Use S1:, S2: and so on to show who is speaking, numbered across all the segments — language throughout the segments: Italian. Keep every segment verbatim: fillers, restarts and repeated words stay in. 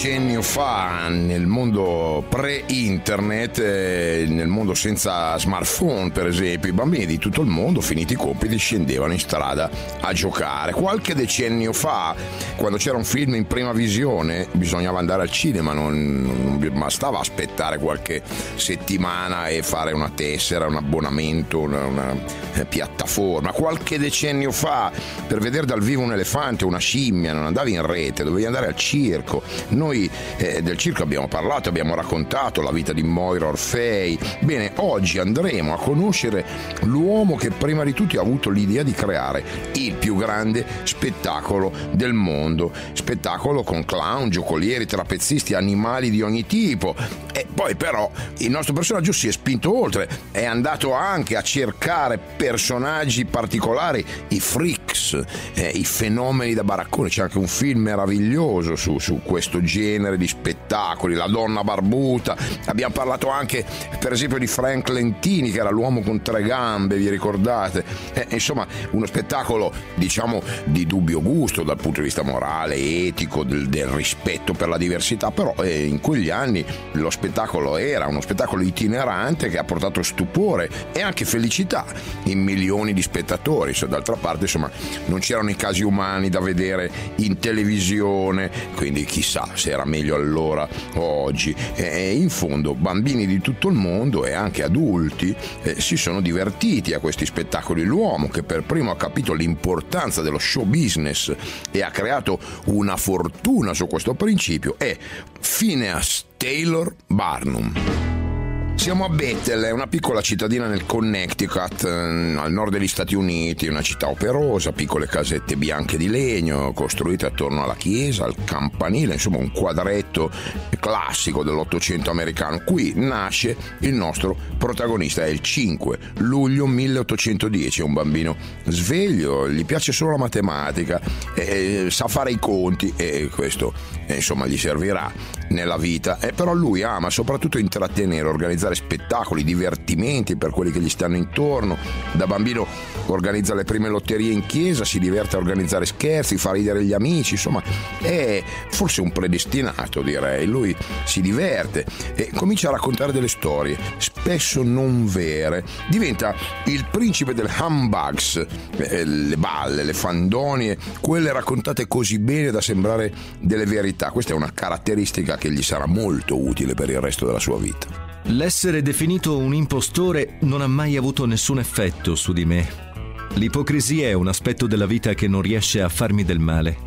S1: decennio fa, nel mondo pre-internet, eh, nel mondo senza smartphone per esempio, i bambini di tutto il mondo, finiti i compiti, scendevano in strada a giocare. Qualche decennio fa, quando c'era un film in prima visione, bisognava andare al cinema, non, non bastava aspettare qualche settimana e fare una tessera, un abbonamento, una, una piattaforma. Qualche decennio fa, per vedere dal vivo un elefante, una scimmia, non andavi in rete, dovevi andare al circo. Noi eh, del circo abbiamo parlato, abbiamo raccontato la vita di Moira Orfei. Bene, oggi andremo a conoscere l'uomo che prima di tutti ha avuto l'idea di creare il più grande spettacolo del mondo, spettacolo con clown, giocolieri, trapezzisti, animali di ogni tipo. E poi però il nostro personaggio si è spinto oltre, è andato anche a cercare personaggi particolari, i freaks, eh, i fenomeni da baraccone. C'è anche un film meraviglioso su, su questo genere di spettacoli, La donna barbuta. Abbiamo parlato anche per esempio di Frank Lentini, che era l'uomo con tre gambe, vi ricordate? Eh, insomma, uno spettacolo diciamo di dubbio gusto dal punto di vista morale, etico, del, del rispetto per la diversità, però eh, in quegli anni lo spettacolo era uno spettacolo itinerante che ha portato stupore e anche felicità in milioni di spettatori. So, d'altra parte insomma non c'erano i casi umani da vedere in televisione, quindi chissà se era meglio allora o oggi. E in fondo bambini di tutto il mondo e anche adulti eh, si sono divertiti a questi spettacoli. L'uomo che per primo ha capito l'importanza dello show business e ha creato una fortuna su questo principio è Phineas Taylor Barnum. Siamo a Bethel, è una piccola cittadina nel Connecticut, al nord degli Stati Uniti, una città operosa, piccole casette bianche di legno costruite attorno alla chiesa, al campanile, insomma un quadretto classico dell'Ottocento americano. Qui nasce il nostro protagonista, è il cinque luglio milleottocentodieci, è un bambino sveglio, gli piace solo la matematica, eh, sa fare i conti e questo eh, insomma gli servirà nella vita, eh, però lui ama soprattutto intrattenere, organizzare spettacoli, divertimenti per quelli che gli stanno intorno. Da bambino organizza le prime lotterie in chiesa, si diverte a organizzare scherzi, fa ridere gli amici, insomma è forse un predestinato, direi. Lui si diverte e comincia a raccontare delle storie spesso non vere, diventa il principe del humbugs, eh, le balle, le fandonie, quelle raccontate così bene da sembrare delle verità. Questa è una caratteristica che gli sarà molto utile per il resto della sua vita.
S2: L'essere definito un impostore non ha mai avuto nessun effetto su di me. L'ipocrisia è un aspetto della vita che non riesce a farmi del male.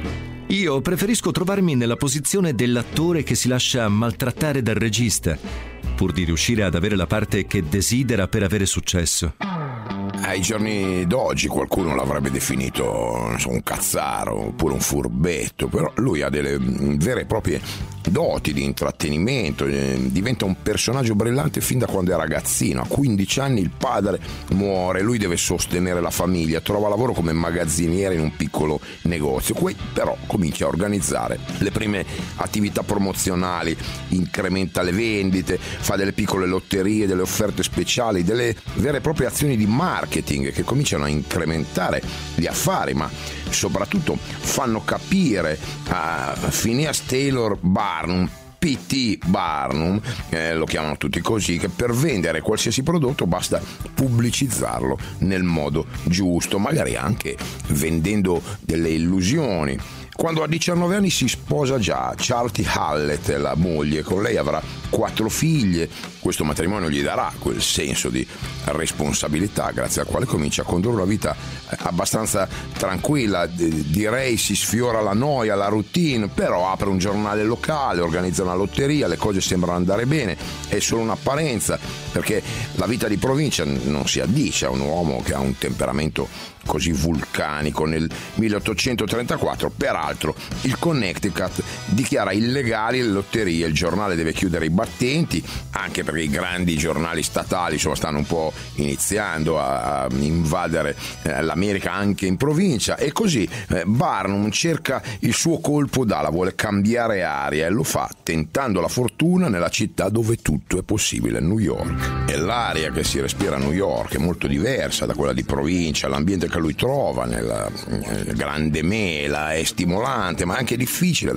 S2: Io preferisco trovarmi nella posizione dell'attore che si lascia maltrattare dal regista, pur di riuscire ad avere la parte che desidera per avere successo.
S1: Ai giorni d'oggi qualcuno l'avrebbe definito non so, un cazzaro oppure un furbetto, però lui ha delle vere e proprie doti di intrattenimento, diventa un personaggio brillante fin da quando è ragazzino. A quindici anni il padre muore, lui deve sostenere la famiglia, trova lavoro come magazziniere in un piccolo negozio. Poi però comincia a organizzare le prime attività promozionali, incrementa le vendite, fa delle piccole lotterie, delle offerte speciali, delle vere e proprie azioni di marketing che cominciano a incrementare gli affari, ma soprattutto fanno capire a Phineas Taylor Barnum, P T Barnum, eh, lo chiamano tutti così, che per vendere qualsiasi prodotto basta pubblicizzarlo nel modo giusto, magari anche vendendo delle illusioni. Quando ha diciannove anni si sposa già, Charity Hallett è la moglie, con lei avrà quattro figlie. Questo matrimonio gli darà quel senso di responsabilità grazie al quale comincia a condurre una vita abbastanza tranquilla, direi si sfiora la noia, la routine, però apre un giornale locale, organizza una lotteria, le cose sembrano andare bene, è solo un'apparenza, perché la vita di provincia non si addice a un uomo che ha un temperamento così vulcanico. Nel milleottocentotrentaquattro, peraltro, il Connecticut dichiara illegali le lotterie, il giornale deve chiudere i battenti, anche perché i grandi giornali statali insomma, stanno un po' iniziando a, a invadere eh, l'America anche in provincia, e così eh, Barnum cerca il suo colpo d'ala, vuole cambiare aria e lo fa tentando la fortuna nella città dove tutto è possibile, New York. E l'aria che si respira a New York è molto diversa da quella di provincia, l'ambiente che lui trova nella eh, grande mela è stimolante ma anche difficile da sostenere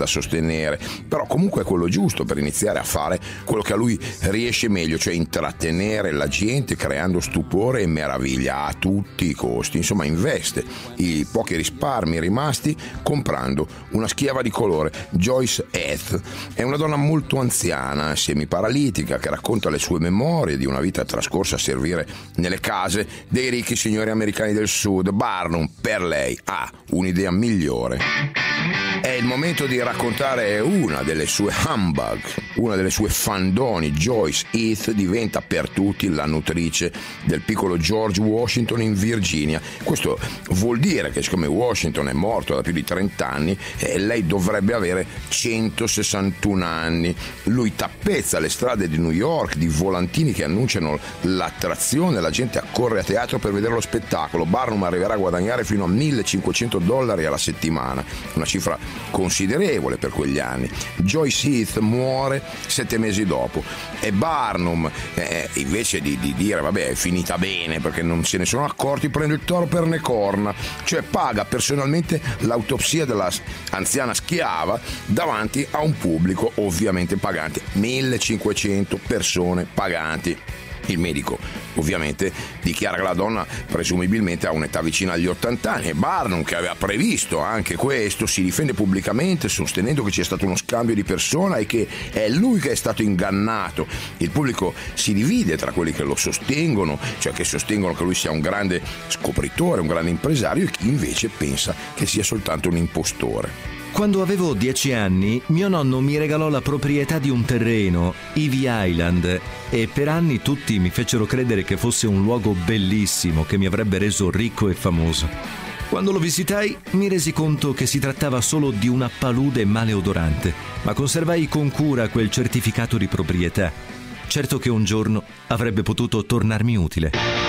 S1: intrattenere, però comunque è quello giusto per iniziare a fare quello che a lui riesce meglio, cioè intrattenere la gente creando stupore e meraviglia a tutti i costi. Insomma, investe i pochi risparmi rimasti comprando una schiava di colore. Joyce Heath è una donna molto anziana, semiparalitica, che racconta le sue memorie di una vita trascorsa a servire nelle case dei ricchi signori americani del sud. Barnum per lei ha un'idea migliore. È il momento di raccontare una delle sue humbug, una delle sue fandoni. Joyce Heath diventa per tutti la nutrice del piccolo George Washington in Virginia. Questo vuol dire che siccome Washington è morto da più di trenta anni, eh, lei dovrebbe avere centosessantuno anni. Lui tappezza le strade di New York di volantini che annunciano l'attrazione, la gente accorre a teatro per vedere lo spettacolo. Barnum arriverà a guadagnare fino a millecinquecento dollari alla settimana, una cifra considerevole per quegli anni. Joyce Heath muore sette mesi dopo e Barnum, eh, invece di, di dire vabbè è finita bene perché non se ne sono accorti, prende il toro per le corna, cioè paga personalmente l'autopsia della anziana schiava davanti a un pubblico ovviamente pagante, millecinquecento persone paganti. Il medico ovviamente dichiara che la donna presumibilmente ha un'età vicina agli ottanta anni e Barnum, che aveva previsto anche questo, si difende pubblicamente sostenendo che c'è stato uno scambio di persona e che è lui che è stato ingannato. Il pubblico si divide tra quelli che lo sostengono, cioè che sostengono che lui sia un grande scopritore, un grande impresario, e chi invece pensa che sia soltanto un impostore.
S2: Quando avevo dieci anni, mio nonno mi regalò la proprietà di un terreno, Ivy Island, e per anni tutti mi fecero credere che fosse un luogo bellissimo che mi avrebbe reso ricco e famoso. Quando lo visitai, mi resi conto che si trattava solo di una palude maleodorante, ma conservai con cura quel certificato di proprietà. Certo che un giorno avrebbe potuto tornarmi utile.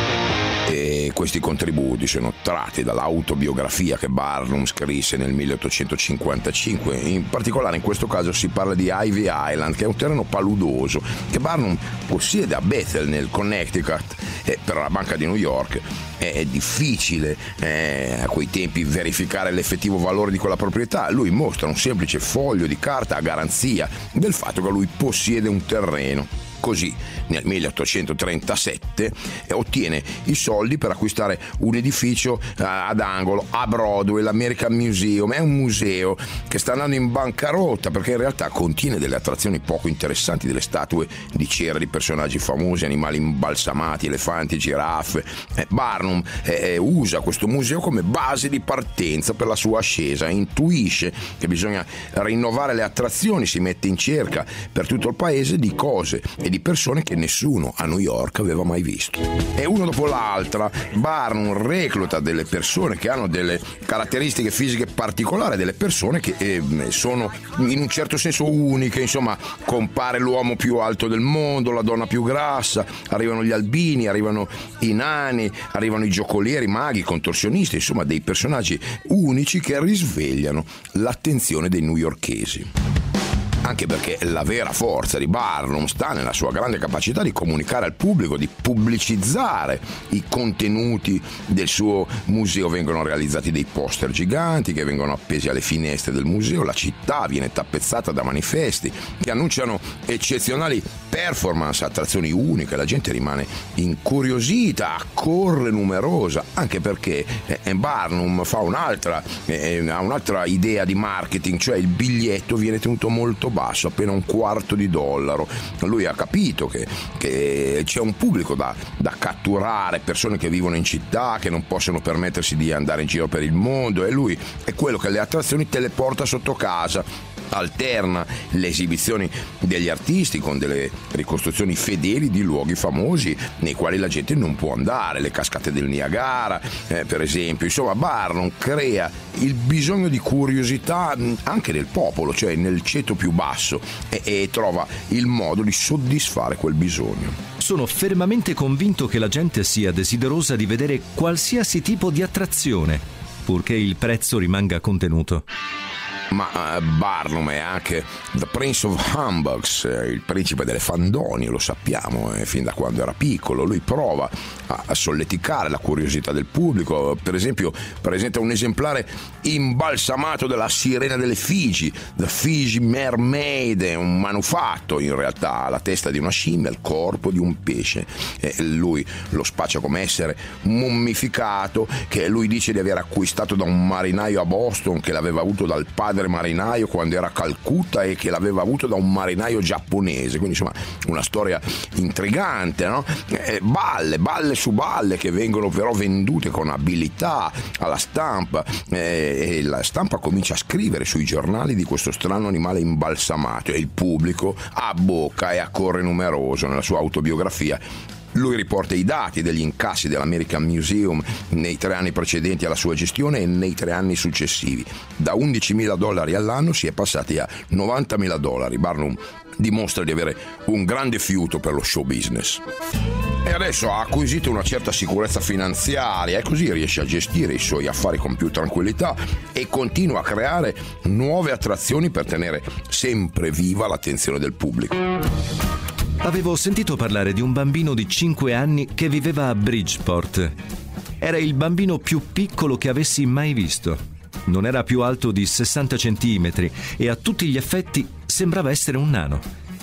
S1: E questi contributi sono tratti dall'autobiografia che Barnum scrisse nel milleottocentocinquantacinque. In particolare in questo caso si parla di Ivy Island, che è un terreno paludoso che Barnum possiede a Bethel nel Connecticut, e per la Banca di New York è difficile eh, a quei tempi verificare l'effettivo valore di quella proprietà. Lui mostra un semplice foglio di carta a garanzia del fatto che lui possiede un terreno. Così nel milleottocentotrentasette ottiene i soldi per acquistare un edificio ad angolo a Broadway, l'American Museum. È un museo che sta andando in bancarotta perché in realtà contiene delle attrazioni poco interessanti, delle statue di cera di personaggi famosi, animali imbalsamati, elefanti, giraffe. Barnum eh, usa questo museo come base di partenza per la sua ascesa, intuisce che bisogna rinnovare le attrazioni, si mette in cerca per tutto il paese di cose e di persone che nessuno a New York aveva mai visto. E uno dopo l'altra Barnum recluta delle persone che hanno delle caratteristiche fisiche particolari, delle persone che eh, sono in un certo senso uniche. Insomma, compare l'uomo più alto del mondo, la donna più grassa, arrivano gli albini, arrivano i nani, arrivano i giocolieri, maghi, contorsionisti, insomma dei personaggi unici che risvegliano l'attenzione dei newyorkesi. Anche perché la vera forza di Barnum sta nella sua grande capacità di comunicare al pubblico, di pubblicizzare i contenuti del suo museo. Vengono realizzati dei poster giganti che vengono appesi alle finestre del museo, la città viene tappezzata da manifesti che annunciano eccezionali performance, attrazioni uniche, la gente rimane incuriosita, accorre numerosa, anche perché eh, Barnum fa un'altra, eh, ha un'altra idea di marketing, cioè il biglietto viene tenuto molto basso, appena un quarto di dollaro. Lui ha capito che, che c'è un pubblico da, da catturare, persone che vivono in città, che non possono permettersi di andare in giro per il mondo, e lui è quello che le attrazioni teleporta sotto casa. Alterna le esibizioni degli artisti con delle ricostruzioni fedeli di luoghi famosi nei quali la gente non può andare, le cascate del Niagara eh, per esempio. Insomma, Barnum crea il bisogno di curiosità anche del popolo, cioè nel ceto più basso, e, e trova il modo di soddisfare quel bisogno.
S2: Sono fermamente convinto che la gente sia desiderosa di vedere qualsiasi tipo di attrazione, purché il prezzo rimanga contenuto.
S1: Ma uh, Barnum è anche The Prince of Humbugs, eh, il principe delle fandonie, lo sappiamo, eh, fin da quando era piccolo. Lui prova a, a solleticare la curiosità del pubblico. Per esempio presenta un esemplare imbalsamato della sirena delle Figi, The Fiji Mermaid, è un manufatto, in realtà ha la testa di una scimmia, il corpo di un pesce. Eh, lui lo spaccia come essere mummificato, che lui dice di aver acquistato da un marinaio a Boston, che l'aveva avuto dal padre marinaio quando era a Calcutta e che l'aveva avuto da un marinaio giapponese. Quindi insomma una storia intrigante, no? Eh, balle, balle su balle che vengono però vendute con abilità alla stampa, eh, e la stampa comincia a scrivere sui giornali di questo strano animale imbalsamato e il pubblico abbocca e accorre numeroso. Nella sua autobiografia lui riporta i dati degli incassi dell'American Museum nei tre anni precedenti alla sua gestione e nei tre anni successivi. Da undicimila dollari all'anno si è passati a novantamila dollari. Barnum dimostra di avere un grande fiuto per lo show business. E adesso ha acquisito una certa sicurezza finanziaria e così riesce a gestire i suoi affari con più tranquillità e continua a creare nuove attrazioni per tenere sempre viva l'attenzione del pubblico.
S2: Avevo sentito parlare di un bambino di cinque anni che viveva a Bridgeport. Era il bambino più piccolo che avessi mai visto. Non era più alto di sessanta centimetri e a tutti gli effetti sembrava essere un nano.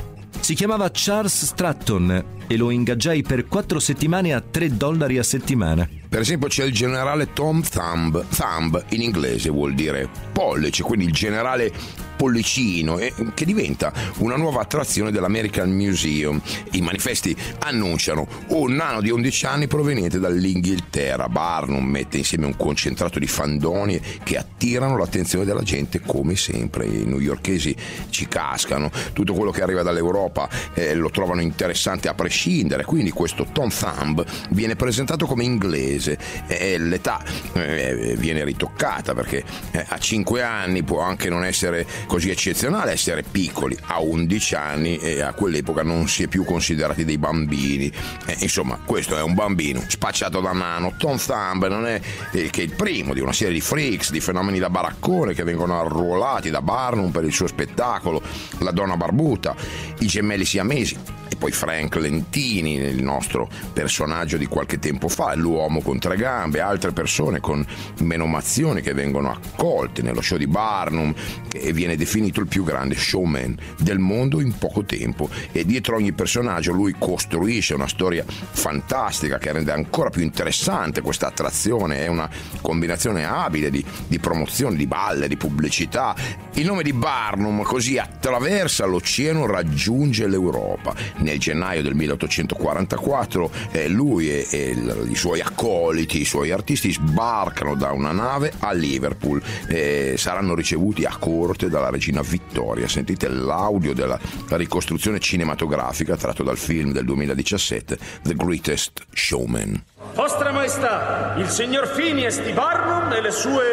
S2: Si chiamava Charles Stratton e lo ingaggiai per quattro settimane a tre dollari a settimana.
S1: Per esempio c'è il generale Tom Thumb. Thumb in inglese vuol dire pollice, quindi il generale pollicino, eh, che diventa una nuova attrazione dell'American Museum. I manifesti annunciano un nano di undici anni proveniente dall'Inghilterra. Barnum mette insieme un concentrato di fandonie che attirano l'attenzione della gente come sempre. I newyorkesi ci cascano, tutto quello che arriva dall'Europa eh, lo trovano interessante a prescindere, quindi questo Tom Thumb viene presentato come inglese e l'età eh, viene ritoccata perché eh, a cinque anni può anche non essere così eccezionale essere piccoli, a undici anni e a quell'epoca non si è più considerati dei bambini, eh, insomma questo è un bambino spacciato da nano. Tom Thumb non è eh, che il primo di una serie di freaks, di fenomeni da baraccone che vengono arruolati da Barnum per il suo spettacolo, la donna barbuta, i gemelli siamesi e poi Frank Lentini, il nostro personaggio di qualche tempo fa, l'uomo con tre gambe, altre persone con menomazioni che vengono accolte nello show di Barnum, che viene definito il più grande showman del mondo in poco tempo, e dietro ogni personaggio lui costruisce una storia fantastica che rende ancora più interessante questa attrazione. È una combinazione abile di, di promozione, di balle, di pubblicità. Il nome di Barnum così attraversa l'oceano, raggiunge l'Europa. Nel gennaio del milleottocentoquarantaquattro eh, lui e, e il, i suoi accoliti, i suoi artisti sbarcano da una nave a Liverpool e saranno ricevuti a corte dalla regina Vittoria. Sentite l'audio della ricostruzione cinematografica tratto dal film del duemiladiciassette The Greatest Showman.
S3: Vostra Maestà, il signor Phineas di Barnum e le sue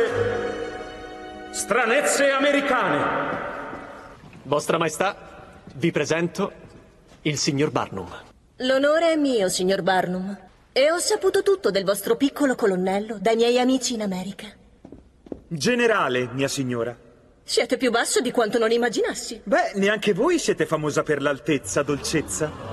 S3: stranezze americane.
S4: Vostra Maestà, vi presento il signor Barnum.
S5: L'onore è mio, signor Barnum. E ho saputo tutto del vostro piccolo colonnello dai miei amici in America.
S3: Generale, mia signora.
S5: Siete più basso di quanto non immaginassi.
S3: Beh, neanche voi siete famosa per l'altezza, dolcezza.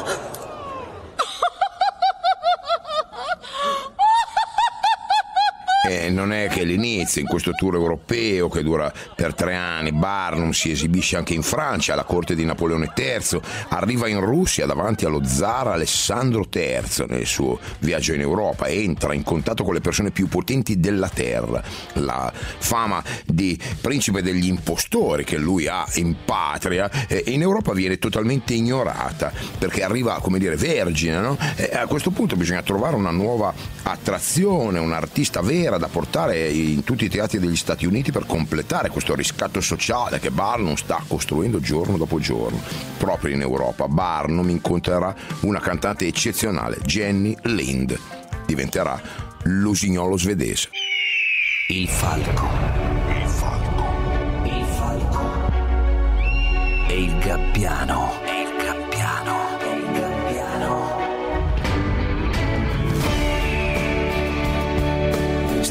S1: E non è che l'inizio, in questo tour europeo che dura per tre anni, Barnum si esibisce anche in Francia, alla corte di Napoleone terzo, arriva in Russia davanti allo zar Alessandro terzo nel suo viaggio in Europa, entra in contatto con le persone più potenti della terra. La fama di principe degli impostori che lui ha in patria eh, in Europa viene totalmente ignorata perché arriva, come dire, vergine, no? E a questo punto bisogna trovare una nuova attrazione, un artista vero da portare in tutti i teatri degli Stati Uniti per completare questo riscatto sociale che Barnum sta costruendo giorno dopo giorno. Proprio in Europa Barnum incontrerà una cantante eccezionale, Jenny Lind. Diventerà l'usignolo svedese.
S6: Il falco. Il falco. Il falco. E il gabbiano. E il gabbiano. E il gabbiano.
S1: Stiamo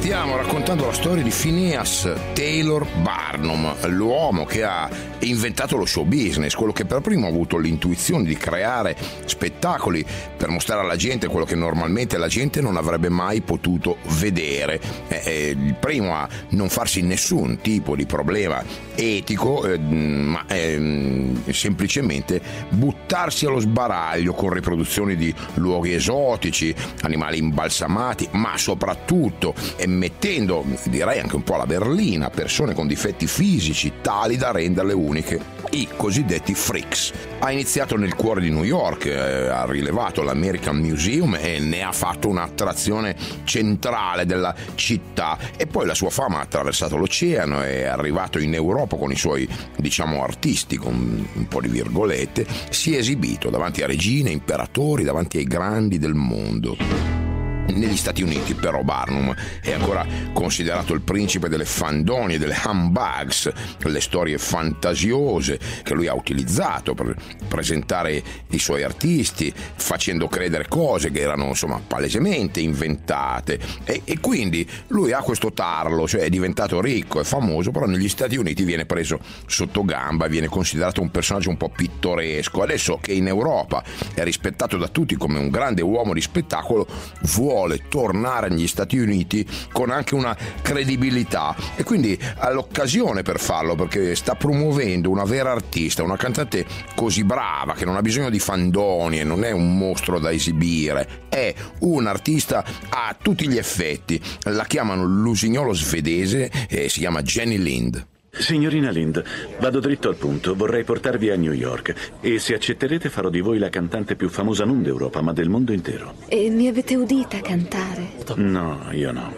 S1: raccontando la storia di Phineas Taylor Barnum, l'uomo che ha inventato lo show business, quello che per primo ha avuto l'intuizione di creare spettacoli per mostrare alla gente quello che normalmente la gente non avrebbe mai potuto vedere. È il primo a non farsi nessun tipo di problema etico, eh, ma eh, semplicemente buttarsi allo sbaraglio con riproduzioni di luoghi esotici, animali imbalsamati, ma soprattutto eh, mettendo, direi anche un po' alla berlina, persone con difetti fisici tali da renderle uniche, i cosiddetti freaks. Ha iniziato nel cuore di New York, eh, ha rilevato l'American Museum e ne ha fatto un'attrazione centrale della città, e poi la sua fama ha attraversato l'oceano, è arrivato in Europa con i suoi, diciamo, artisti, con un po' di virgolette, si è esibito davanti a regine, imperatori, davanti ai grandi del mondo. Negli Stati Uniti però Barnum è ancora considerato il principe delle fandonie, delle humbugs, le storie fantasiose che lui ha utilizzato per presentare i suoi artisti, facendo credere cose che erano insomma palesemente inventate, e, e quindi lui ha questo tarlo, cioè è diventato ricco e famoso, però negli Stati Uniti viene preso sotto gamba, viene considerato un personaggio un po' pittoresco. Adesso che in Europa è rispettato da tutti come un grande uomo di spettacolo, vuole tornare negli Stati Uniti con anche una credibilità, e quindi ha l'occasione per farlo, perché sta promuovendo una vera artista, una cantante così brava che non ha bisogno di fandonie, non è un mostro da esibire, è un artista a tutti gli effetti. La chiamano l'usignolo svedese e si chiama Jenny Lind.
S7: Signorina Lind, vado dritto al punto. Vorrei portarvi a New York e se accetterete farò di voi la cantante più famosa non d'Europa ma del mondo intero.
S8: E mi avete udita cantare?
S7: No, io no.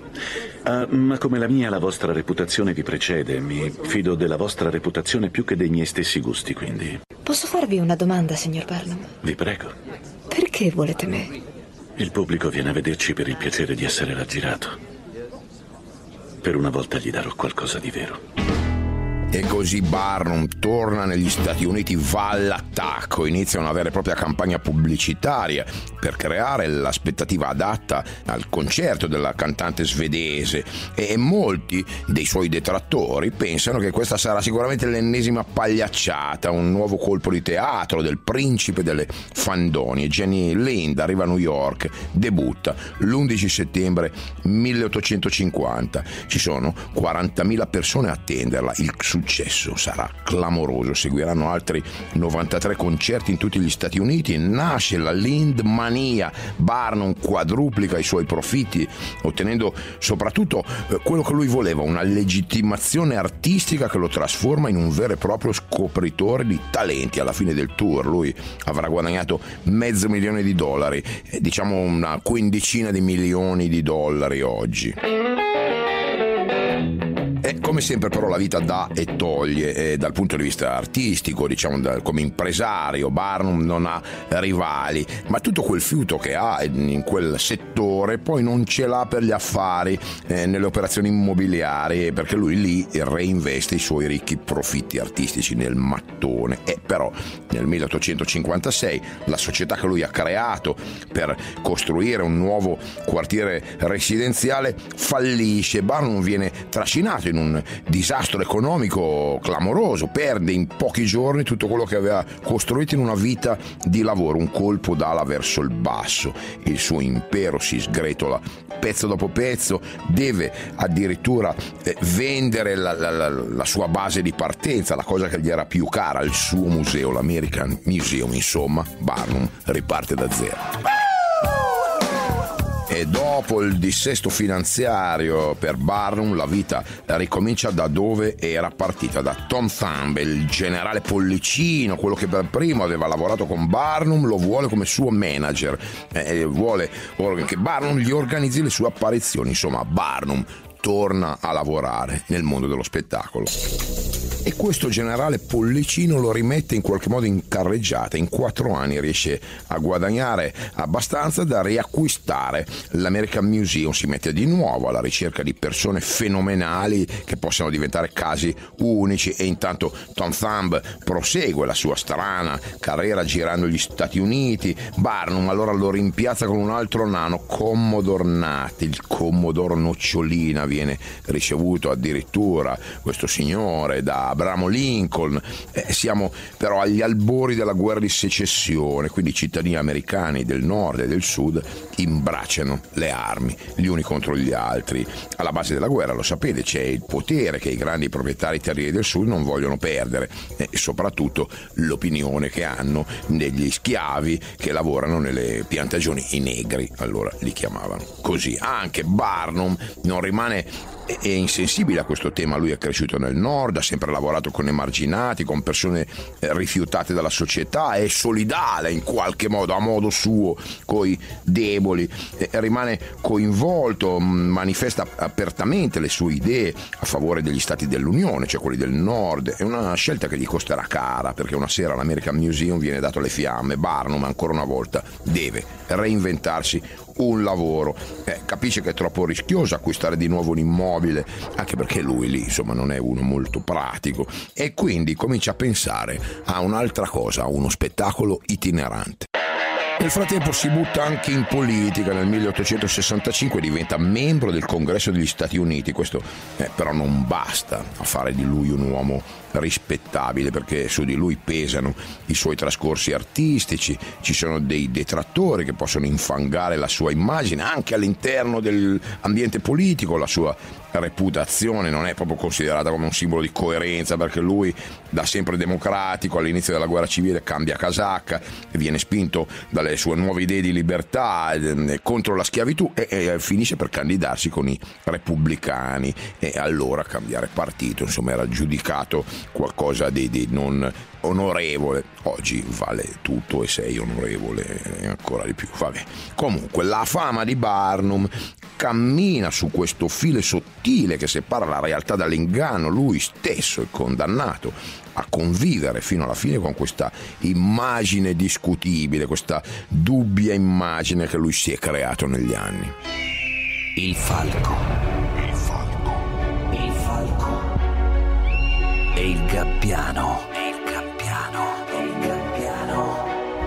S7: Uh, ma come la mia, la vostra reputazione vi precede. Mi fido della vostra reputazione più che dei miei stessi gusti, quindi...
S8: Posso farvi una domanda, signor Barnum?
S7: Vi prego.
S8: Perché volete me?
S7: Il pubblico viene a vederci per il piacere di essere raggirato. Per una volta gli darò qualcosa di vero.
S1: E così Barnum torna negli Stati Uniti, va all'attacco, inizia una vera e propria campagna pubblicitaria per creare l'aspettativa adatta al concerto della cantante svedese, e molti dei suoi detrattori pensano che questa sarà sicuramente l'ennesima pagliacciata, un nuovo colpo di teatro del principe delle fandonie. Jenny Lind arriva a New York, debutta l'undici settembre milleottocentocinquanta, ci sono quarantamila persone a attenderla, il successo sarà clamoroso, seguiranno altri novantatré concerti in tutti gli Stati Uniti, nasce la Lind mania, Barnum quadruplica i suoi profitti, ottenendo soprattutto quello che lui voleva, una legittimazione artistica che lo trasforma in un vero e proprio scopritore di talenti. Alla fine del tour lui avrà guadagnato mezzo milione di dollari, diciamo una quindicina di milioni di dollari oggi. E come sempre però la vita dà e toglie, e dal punto di vista artistico, diciamo da, come impresario, Barnum non ha rivali, ma tutto quel fiuto che ha in quel settore poi non ce l'ha per gli affari, eh, nelle operazioni immobiliari, perché lui lì reinveste i suoi ricchi profitti artistici nel mattone. E però nel milleottocentocinquantasei la società che lui ha creato per costruire un nuovo quartiere residenziale fallisce. Barnum viene trascinato in un disastro economico clamoroso, perde in pochi giorni tutto quello che aveva costruito in una vita di lavoro, un colpo d'ala verso il basso. Il suo impero si sgretola pezzo dopo pezzo, deve addirittura eh, vendere la, la, la, la sua base di partenza, la cosa che gli era più cara, il suo museo, l'American Museum. Insomma, Barnum riparte da zero. E dopo il dissesto finanziario per Barnum, la vita ricomincia da dove era partita, da Tom Thumb, il generale Pollicino, quello che per primo aveva lavorato con Barnum, lo vuole come suo manager, e vuole che Barnum gli organizzi le sue apparizioni. Insomma, Barnum torna a lavorare nel mondo dello spettacolo. e questo generale Pollicino lo rimette in qualche modo in carreggiata. In quattro anni riesce a guadagnare abbastanza da riacquistare l'American Museum, si mette di nuovo alla ricerca di persone fenomenali che possano diventare casi unici, e intanto Tom Thumb prosegue la sua strana carriera girando gli Stati Uniti. Barnum allora lo rimpiazza con un altro nano, Commodore Nutt, il Commodore Nocciolina. Viene ricevuto addirittura questo signore da Abramo Lincoln. Eh, siamo però agli albori della guerra di secessione, quindi i cittadini americani del nord e del sud imbracciano le armi gli uni contro gli altri. Alla base della guerra, lo sapete, c'è il potere che i grandi proprietari terrieri del sud non vogliono perdere, e soprattutto l'opinione che hanno degli schiavi che lavorano nelle piantagioni, i negri, allora li chiamavano così. Anche Barnum non rimane è insensibile a questo tema. Lui è cresciuto nel nord, ha sempre lavorato con emarginati, con persone rifiutate dalla società, è solidale in qualche modo, a modo suo, coi deboli, rimane coinvolto, manifesta apertamente le sue idee a favore degli stati dell'Unione, cioè quelli del nord. È una scelta che gli costerà cara, perché una sera all'American Museum viene dato alle fiamme. Barnum ancora una volta deve reinventarsi un lavoro, eh, capisce che è troppo rischioso acquistare di nuovo un immobile, anche perché lui lì insomma non è uno molto pratico, e quindi comincia a pensare a un'altra cosa, a uno spettacolo itinerante. Nel frattempo si butta anche in politica. Nel milleottocentosessantacinque diventa membro del Congresso degli Stati Uniti. Questo eh, però non basta a fare di lui un uomo rispettabile, perché su di lui pesano i suoi trascorsi artistici, ci sono dei detrattori che possono infangare la sua immagine anche all'interno dell'ambiente politico. La sua reputazione non è proprio considerata come un simbolo di coerenza, perché lui, da sempre democratico, all'inizio della guerra civile cambia casacca e viene spinto dalle sue nuove idee di libertà eh, contro la schiavitù, e, e finisce per candidarsi con i repubblicani, e allora cambiare partito insomma era giudicato qualcosa di, di non onorevole. Oggi vale tutto e sei onorevole e ancora di più. Vabbè. Comunque la fama di Barnum cammina su questo filo sottile che separa la realtà dall'inganno. Lui stesso è condannato a convivere fino alla fine con questa immagine discutibile, questa dubbia immagine che lui si è creato negli anni.
S6: Il falco. Il falco. Il falco. E il gabbiano. E il gabbiano. E il gabbiano.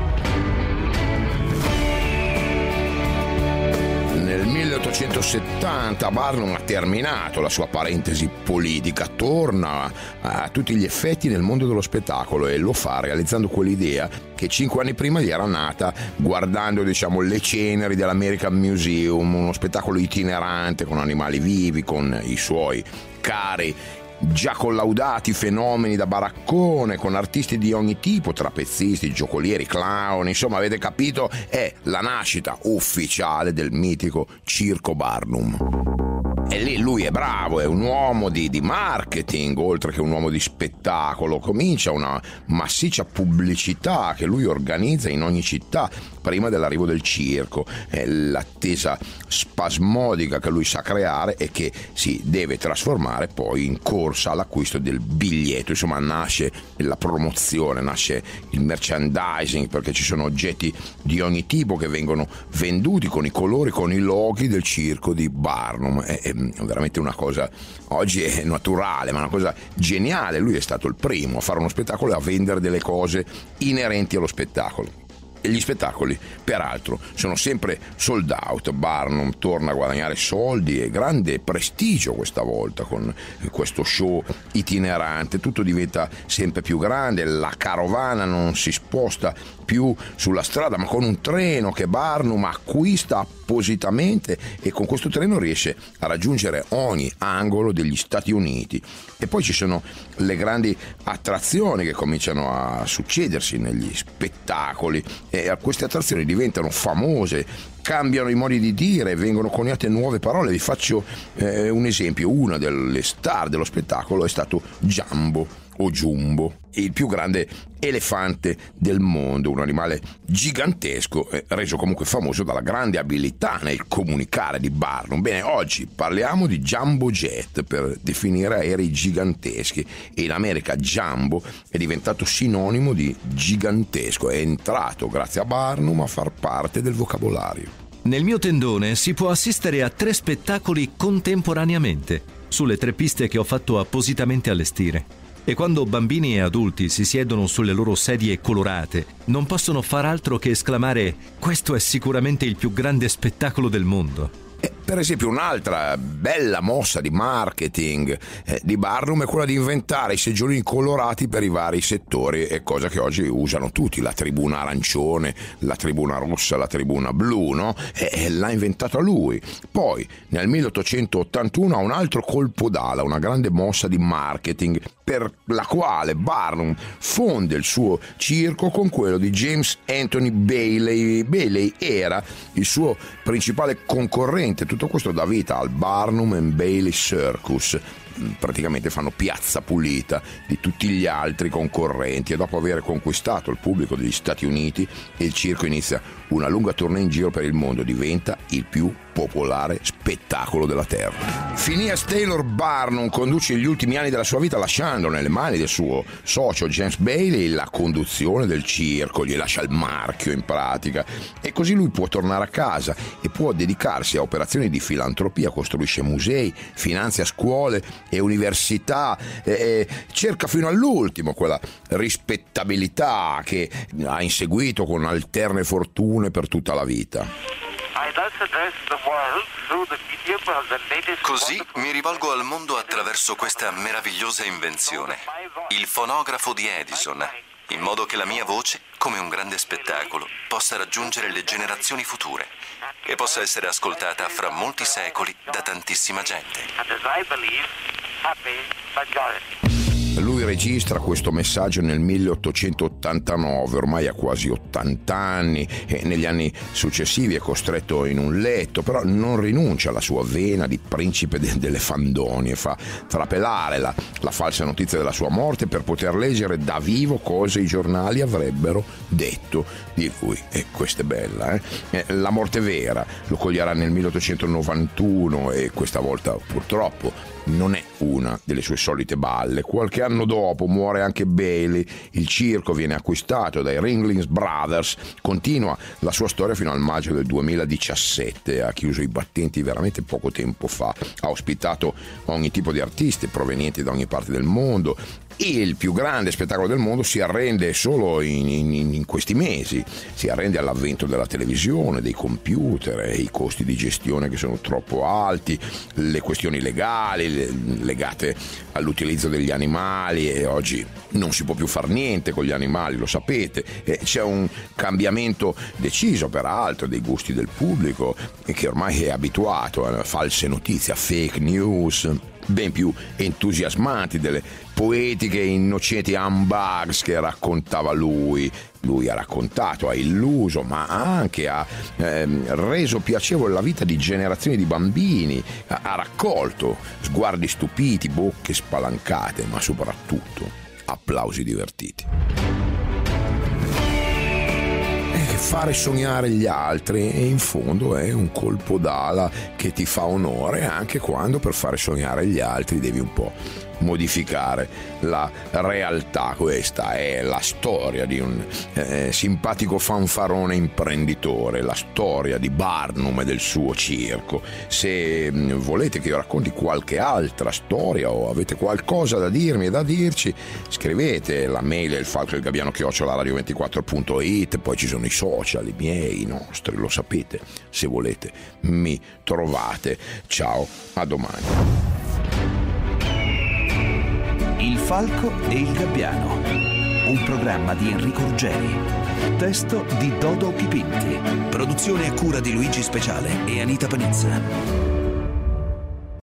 S1: Nel milleottocentosettanta Barnum ha terminato la sua parentesi politica, torna a tutti gli effetti nel mondo dello spettacolo, e lo fa realizzando quell'idea che cinque anni prima gli era nata guardando, diciamo, le ceneri dell'American Museum, uno spettacolo itinerante con animali vivi, con i suoi cari già collaudati fenomeni da baraccone, con artisti di ogni tipo, trapezzisti, giocolieri, clown, insomma avete capito, è la nascita ufficiale del mitico Circo Barnum. E lì lui è bravo, è un uomo di, di marketing oltre che un uomo di spettacolo. Comincia una massiccia pubblicità che lui organizza in ogni città prima dell'arrivo del circo. È l'attesa spasmodica che lui sa creare e che si deve trasformare poi in corsa all'acquisto del biglietto. Insomma nasce la promozione, nasce il merchandising, perché ci sono oggetti di ogni tipo che vengono venduti con i colori, con i loghi del circo di Barnum. È, è veramente una cosa, oggi è naturale, ma una cosa geniale. Lui è stato il primo a fare uno spettacolo e a vendere delle cose inerenti allo spettacolo. E gli spettacoli, peraltro, sono sempre sold out. Barnum torna a guadagnare soldi e grande prestigio questa volta con questo show itinerante. Tutto diventa sempre più grande, la carovana non si sposta più sulla strada, ma con un treno che Barnum acquista appositamente, e con questo treno riesce a raggiungere ogni angolo degli Stati Uniti. E poi ci sono le grandi attrazioni che cominciano a succedersi negli spettacoli, e queste attrazioni diventano famose, cambiano i modi di dire, vengono coniate nuove parole. Vi faccio eh, un esempio. Una delle star dello spettacolo è stato Jumbo, o Jumbo, il più grande elefante del mondo, un animale gigantesco eh, reso comunque famoso dalla grande abilità nel comunicare di Barnum. Bene, oggi parliamo di Jumbo Jet per definire aerei giganteschi, e in America Jumbo è diventato sinonimo di gigantesco, è entrato grazie a Barnum a far parte del vocabolario.
S2: Nel mio tendone si può assistere a tre spettacoli contemporaneamente, sulle tre piste che ho fatto appositamente allestire. E quando bambini e adulti si siedono sulle loro sedie colorate, non possono far altro che esclamare: questo è sicuramente il più grande spettacolo del mondo.
S1: Eh, per esempio, un'altra bella mossa di marketing eh, di Barnum è quella di inventare i seggiolini colorati per i vari settori, è cosa che oggi usano tutti, la tribuna arancione, la tribuna rossa, la tribuna blu, no? Eh, l'ha inventata lui. Poi nel milleottocentottantuno ha un altro colpo d'ala, una grande mossa di marketing per la quale Barnum fonde il suo circo con quello di James Anthony Bailey. Bailey era il suo principale concorrente. Tutto questo dà vita al Barnum and Bailey Circus. Praticamente fanno piazza pulita di tutti gli altri concorrenti, e dopo aver conquistato il pubblico degli Stati Uniti, il circo inizia una lunga tournée in giro per il mondo, diventa il più popolare spettacolo della terra. Phineas Taylor Barnum conduce gli ultimi anni della sua vita lasciando nelle mani del suo socio James Bailey la conduzione del circo, gli lascia il marchio in pratica, e così lui può tornare a casa e può dedicarsi a operazioni di filantropia, costruisce musei, finanzia scuole e università, e cerca fino all'ultimo quella rispettabilità che ha inseguito con alterne fortune per tutta la vita.
S9: Così mi rivolgo al mondo attraverso questa meravigliosa invenzione, il fonografo di Edison, in modo che la mia voce, come un grande spettacolo, possa raggiungere le generazioni future e possa essere ascoltata fra molti secoli da tantissima gente.
S1: Lui registra questo messaggio nel milleottocentottantanove, ormai ha quasi ottanta anni, e negli anni successivi è costretto in un letto, però non rinuncia alla sua vena di principe de- delle fandonie, fa trapelare la, la falsa notizia della sua morte per poter leggere da vivo cosa i giornali avrebbero detto di lui. E questa è bella, eh? Eh, la morte vera lo coglierà nel milleottocentonovantuno, e questa volta purtroppo non è una delle sue solite balle. Qualche anno dopo muore anche Bailey, il circo viene acquistato dai Ringling Brothers, continua la sua storia fino al maggio del duemiladiciassette, ha chiuso i battenti veramente poco tempo fa, ha ospitato ogni tipo di artisti provenienti da ogni parte del mondo. Il più grande spettacolo del mondo si arrende solo in, in, in questi mesi, si arrende all'avvento della televisione, dei computer, e i costi di gestione che sono troppo alti, le questioni legali le, legate all'utilizzo degli animali, e oggi non si può più far niente con gli animali, lo sapete, e c'è un cambiamento deciso peraltro dei gusti del pubblico, che ormai è abituato a false notizie, a fake news, ben più entusiasmanti delle poetiche e innocenti humbugs che raccontava lui. Lui ha raccontato, ha illuso, ma anche ha ehm, reso piacevole la vita di generazioni di bambini, ha, ha raccolto sguardi stupiti, bocche spalancate, ma soprattutto applausi divertiti. Fare sognare gli altri, e in fondo è un colpo d'ala che ti fa onore, anche quando per fare sognare gli altri devi un po' modificare la realtà. Questa è la storia di un eh, simpatico fanfarone imprenditore, la storia di Barnum e del suo circo. Se volete che io racconti qualche altra storia o avete qualcosa da dirmi e da dirci, scrivete, la mail è il falco il gabbiano chiocciola radio ventiquattro punto it, poi ci sono i social, i miei, i nostri, lo sapete, se volete mi trovate. Ciao, a domani.
S6: Il falco e il gabbiano, un programma di Enrico Ruggeri, testo di Dodo Pipinti, produzione a cura di Luigi Speciale e Anita Panizza.